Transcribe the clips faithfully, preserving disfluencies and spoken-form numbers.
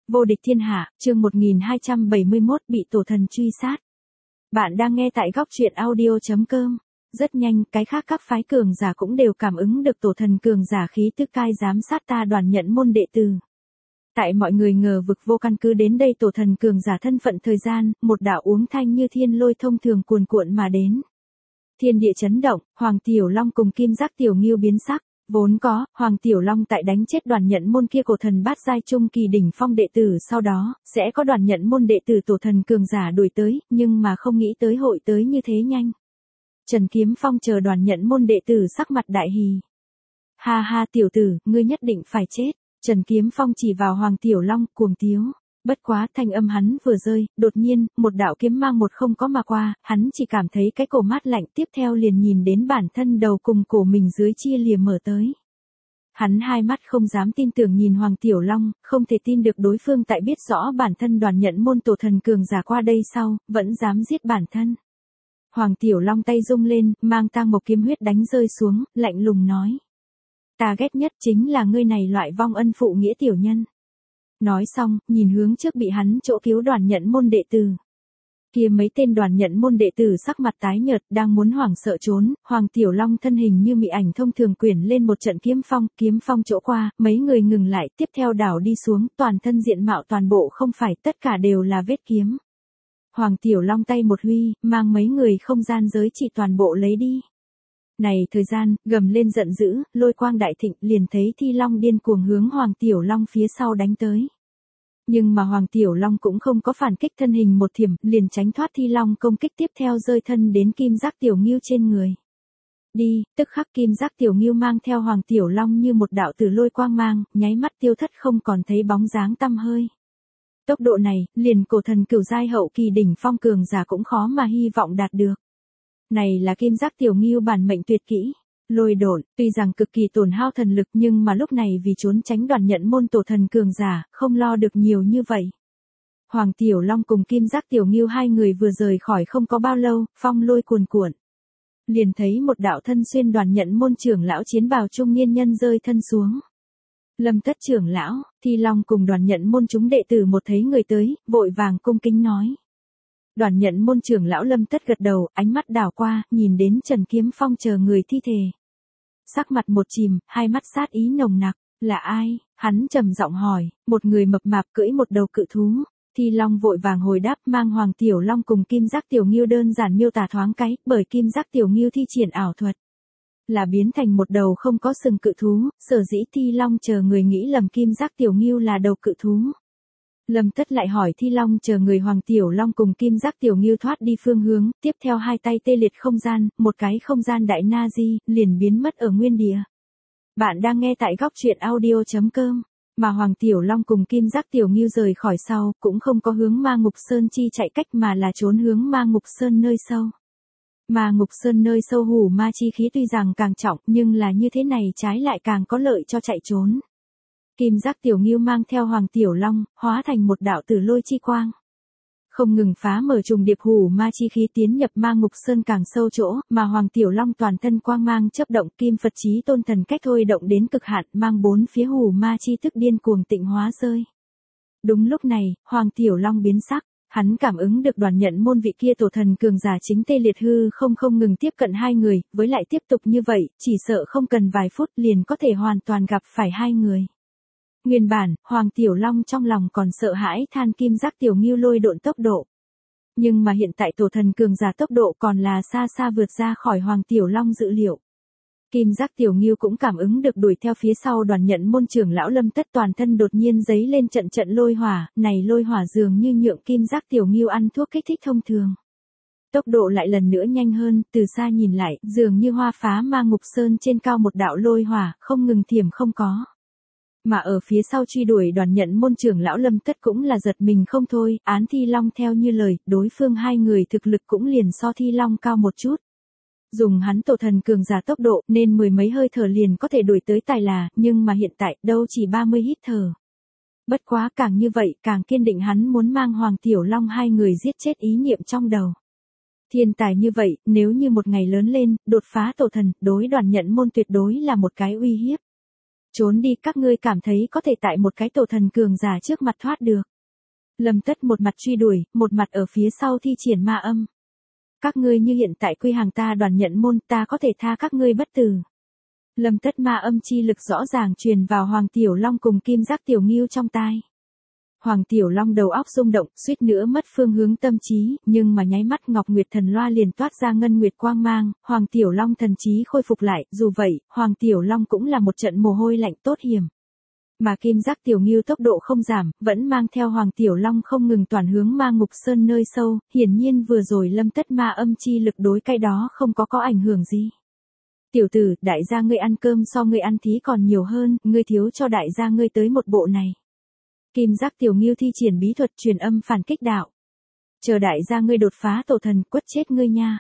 Vô địch thiên hạ, chương một nghìn hai trăm bảy mươi mốt bị tổ thần truy sát. Bạn đang nghe tại góc truyện audio chấm com. Rất nhanh, cái khác các phái cường giả cũng đều cảm ứng được tổ thần cường giả khí tức cai giám sát ta đoàn nhận môn đệ tử. Tại mọi người ngờ vực vô căn cứ đến đây tổ thần cường giả thân phận thời gian, một đạo uống thanh như thiên lôi thông thường cuồn cuộn mà đến. Thiên địa chấn động, Hoàng Tiểu Long cùng Kim Giác Tiểu Ngưu biến sắc. Vốn có, Hoàng Tiểu Long tại đánh chết đoàn nhận môn kia cổ thần bát giai trung kỳ đỉnh phong đệ tử sau đó, sẽ có đoàn nhận môn đệ tử tổ thần cường giả đuổi tới, nhưng mà không nghĩ tới hội tới như thế nhanh. Trần Kiếm Phong chờ đoàn nhận môn đệ tử sắc mặt đại hỉ. Ha ha tiểu tử, ngươi nhất định phải chết. Trần Kiếm Phong chỉ vào Hoàng Tiểu Long, cuồng tiếu. Bất quá thanh âm hắn vừa rơi, đột nhiên, một đạo kiếm mang một không có mà qua, hắn chỉ cảm thấy cái cổ mát lạnh tiếp theo liền nhìn đến bản thân đầu cùng cổ mình dưới chia lìa mở tới. Hắn hai mắt không dám tin tưởng nhìn Hoàng Tiểu Long, không thể tin được đối phương tại biết rõ bản thân đoàn nhận môn tổ thần cường giả qua đây sau, vẫn dám giết bản thân. Hoàng Tiểu Long tay rung lên, mang tang một kiếm huyết đánh rơi xuống, lạnh lùng nói. Ta ghét nhất chính là ngươi này loại vong ân phụ nghĩa tiểu nhân. Nói xong, nhìn hướng trước bị hắn chỗ cứu đoàn nhận môn đệ tử. Kia mấy tên đoàn nhận môn đệ tử sắc mặt tái nhợt đang muốn hoảng sợ trốn, Hoàng Tiểu Long thân hình như mị ảnh thông thường quyển lên một trận kiếm phong, kiếm phong chỗ qua, mấy người ngừng lại, tiếp theo đảo đi xuống, toàn thân diện mạo toàn bộ không phải, tất cả đều là vết kiếm. Hoàng Tiểu Long tay một huy, mang mấy người không gian giới chỉ toàn bộ lấy đi. Này thời gian, gầm lên giận dữ, lôi quang đại thịnh, liền thấy Thi Long điên cuồng hướng Hoàng Tiểu Long phía sau đánh tới. Nhưng mà Hoàng Tiểu Long cũng không có phản kích, thân hình một thiểm, liền tránh thoát Thi Long công kích, tiếp theo rơi thân đến Kim Giác Tiểu Ngưu trên người. Đi, tức khắc Kim Giác Tiểu Ngưu mang theo Hoàng Tiểu Long như một đạo tử lôi quang mang, nháy mắt tiêu thất không còn thấy bóng dáng tăm hơi. Tốc độ này, liền cổ thần cửu giai hậu kỳ đỉnh phong cường giả cũng khó mà hy vọng đạt được. Này là Kim Giác Tiểu Ngưu bản mệnh tuyệt kỹ, lôi độn, tuy rằng cực kỳ tổn hao thần lực nhưng mà lúc này vì trốn tránh đoàn nhận môn tổ thần cường giả, không lo được nhiều như vậy. Hoàng Tiểu Long cùng Kim Giác Tiểu Ngưu hai người vừa rời khỏi không có bao lâu, phong lôi cuồn cuộn. Liền thấy một đạo thân xuyên đoàn nhận môn trưởng lão chiến bào trung niên nhân rơi thân xuống. Lâm Tất trưởng lão, Thi Long cùng đoàn nhận môn chúng đệ tử một thấy người tới, vội vàng cung kính nói. Đoàn nhận môn trưởng lão Lâm Tất gật đầu, ánh mắt đảo qua, nhìn đến Trần Kiếm Phong chờ người thi thể. Sắc mặt một chìm, hai mắt sát ý nồng nặc, là ai? Hắn trầm giọng hỏi, một người mập mạp cưỡi một đầu cự thú. Thi Long vội vàng hồi đáp, mang Hoàng Tiểu Long cùng Kim Giác Tiểu Ngưu đơn giản miêu tả thoáng cái, bởi Kim Giác Tiểu Ngưu thi triển ảo thuật. Là biến thành một đầu không có sừng cự thú, sở dĩ Thi Long chờ người nghĩ lầm Kim Giác Tiểu Ngưu là đầu cự thú. Lâm Tất lại hỏi Thi Long chờ người Hoàng Tiểu Long cùng Kim Giác Tiểu Ngưu thoát đi phương hướng, tiếp theo hai tay tê liệt không gian, một cái không gian đại na di, liền biến mất ở nguyên địa. Bạn đang nghe tại góc truyện audio chấm com, mà Hoàng Tiểu Long cùng Kim Giác Tiểu Ngưu rời khỏi sau, cũng không có hướng Ma Ngục Sơn chi chạy cách mà là trốn hướng Ma Ngục Sơn nơi sâu. Ma Ngục Sơn nơi sâu hủ ma chi khí tuy rằng càng trọng, nhưng là như thế này trái lại càng có lợi cho chạy trốn. Kim Giác Tiểu Ngưu mang theo Hoàng Tiểu Long, hóa thành một đạo tử lôi chi quang. Không ngừng phá mở trùng điệp hủ ma chi khí tiến nhập Ma Ngục Sơn càng sâu chỗ, mà Hoàng Tiểu Long toàn thân quang mang chớp động, Kim Phật Chí Tôn thần cách thôi động đến cực hạn, mang bốn phía hủ ma chi tức điên cuồng tịnh hóa rơi. Đúng lúc này, Hoàng Tiểu Long biến sắc, hắn cảm ứng được đoàn nhận môn vị kia tổ thần cường giả chính tê liệt hư không không ngừng tiếp cận hai người, với lại tiếp tục như vậy, chỉ sợ không cần vài phút liền có thể hoàn toàn gặp phải hai người. Nguyên bản, Hoàng Tiểu Long trong lòng còn sợ hãi than Kim Giác Tiểu Ngưu lôi độn tốc độ. Nhưng mà hiện tại tổ thần cường giả tốc độ còn là xa xa vượt ra khỏi Hoàng Tiểu Long dự liệu. Kim Giác Tiểu Ngưu cũng cảm ứng được đuổi theo phía sau đoàn nhận môn trưởng lão Lâm Tất toàn thân đột nhiên giấy lên trận trận lôi hỏa, này lôi hỏa dường như nhượng Kim Giác Tiểu Ngưu ăn thuốc kích thích thông thường. Tốc độ lại lần nữa nhanh hơn, từ xa nhìn lại, dường như hoa phá Ma Ngục Sơn trên cao một đạo lôi hỏa, không ngừng thiểm không có. Mà ở phía sau truy đuổi đoàn nhận môn trưởng lão Lâm Tất cũng là giật mình không thôi, án Thi Long theo như lời, đối phương hai người thực lực cũng liền so Thi Long cao một chút. Dùng hắn tổ thần cường giả tốc độ nên mười mấy hơi thở liền có thể đuổi tới tài là, nhưng mà hiện tại đâu chỉ ba mươi hít thở. Bất quá càng như vậy càng kiên định hắn muốn mang Hoàng Tiểu Long hai người giết chết ý niệm trong đầu. Thiên tài như vậy, nếu như một ngày lớn lên, đột phá tổ thần, đối đoàn nhận môn tuyệt đối là một cái uy hiếp. Trốn đi, các ngươi cảm thấy có thể tại một cái tổ thần cường giả trước mặt thoát được. Lâm Tất một mặt truy đuổi, một mặt ở phía sau thi triển ma âm. Các ngươi như hiện tại quy hàng ta đoàn nhận môn, ta có thể tha các ngươi bất tử. Lâm Tất ma âm chi lực rõ ràng truyền vào Hoàng Tiểu Long cùng Kim Giác Tiểu Ngưu trong tai. Hoàng Tiểu Long đầu óc rung động, suýt nữa mất phương hướng tâm trí, nhưng mà nháy mắt Ngọc Nguyệt Thần Loa liền toát ra ngân nguyệt quang mang, Hoàng Tiểu Long thần trí khôi phục lại, dù vậy, Hoàng Tiểu Long cũng là một trận mồ hôi lạnh tốt hiểm. Mà Kim Giác Tiểu Ngưu tốc độ không giảm, vẫn mang theo Hoàng Tiểu Long không ngừng toàn hướng Ma Ngục Sơn nơi sâu, hiển nhiên vừa rồi Lâm Tất ma âm chi lực đối cái đó không có có ảnh hưởng gì. Tiểu tử, đại gia ngươi ăn cơm so ngươi ăn thí còn nhiều hơn, ngươi thiếu cho đại gia ngươi tới một bộ này. Kim Giác Tiểu Ngưu thi triển bí thuật truyền âm phản kích đạo. Chờ đại gia ngươi đột phá tổ thần, quất chết ngươi nha.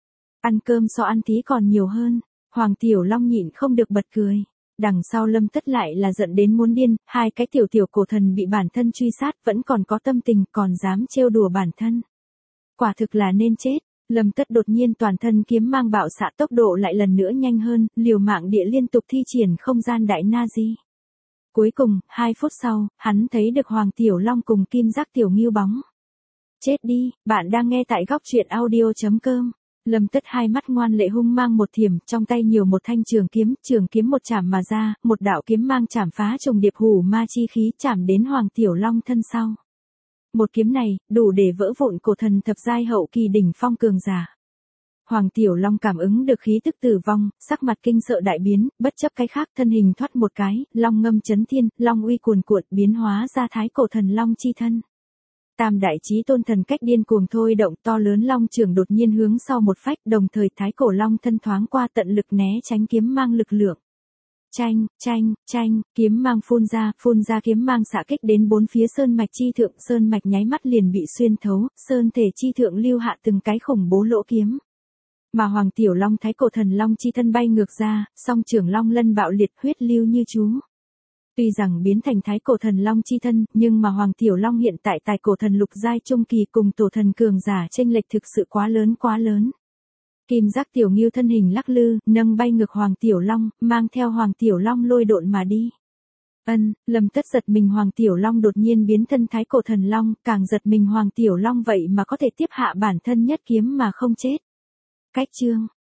Ăn cơm so ăn thí còn nhiều hơn, Hoàng Tiểu Long nhịn không được bật cười. Đằng sau Lâm Tất lại là giận đến muốn điên, hai cái tiểu tiểu cổ thần bị bản thân truy sát, vẫn còn có tâm tình, còn dám trêu đùa bản thân. Quả thực là nên chết. Lâm Tất đột nhiên toàn thân kiếm mang bạo xạ, tốc độ lại lần nữa nhanh hơn, liều mạng địa liên tục thi triển không gian đại na di. Cuối cùng, hai phút sau, hắn thấy được Hoàng Tiểu Long cùng Kim Giác Tiểu Ngưu bóng. Chết đi, bạn đang nghe tại góc truyện audio chấm com. Lâm Tất hai mắt ngoan lệ hung mang một thiểm, trong tay nhiều một thanh trường kiếm, trường kiếm một chảm mà ra, một đạo kiếm mang chảm phá trùng điệp hủ ma chi khí chảm đến Hoàng Tiểu Long thân sau. Một kiếm này, đủ để vỡ vụn cổ thần thập giai hậu kỳ đỉnh phong cường giả. Hoàng Tiểu Long cảm ứng được khí tức tử vong, sắc mặt kinh sợ đại biến, bất chấp cái khác thân hình thoát một cái, long ngâm chấn thiên, long uy cuồn cuộn biến hóa ra thái cổ thần long chi thân. Tam đại chí tôn thần cách điên cuồng thôi động, to lớn long trường đột nhiên hướng sau một phách, đồng thời thái cổ long thân thoáng qua tận lực né tránh kiếm mang lực lượng. Chanh, chanh, chanh, kiếm mang phun ra, phun ra kiếm mang xạ kích đến bốn phía sơn mạch chi thượng, sơn mạch nháy mắt liền bị xuyên thấu, sơn thể chi thượng lưu hạ từng cái khủng bố lỗ kiếm. Mà Hoàng Tiểu Long thái cổ thần long chi thân bay ngược ra, song trưởng long lân bạo liệt, huyết lưu như chú. Tuy rằng biến thành thái cổ thần long chi thân, nhưng mà Hoàng Tiểu Long hiện tại tại cổ thần lục giai trung kỳ cùng tổ thần cường giả chênh lệch thực sự quá lớn quá lớn. Kim Giác Tiểu Ngưu thân hình lắc lư, nâng bay ngược Hoàng Tiểu Long, mang theo Hoàng Tiểu Long lôi độn mà đi. Ân, Lâm Tất giật mình Hoàng Tiểu Long đột nhiên biến thân thái cổ thần long, càng giật mình Hoàng Tiểu Long vậy mà có thể tiếp hạ bản thân nhất kiếm mà không chết. Cách chương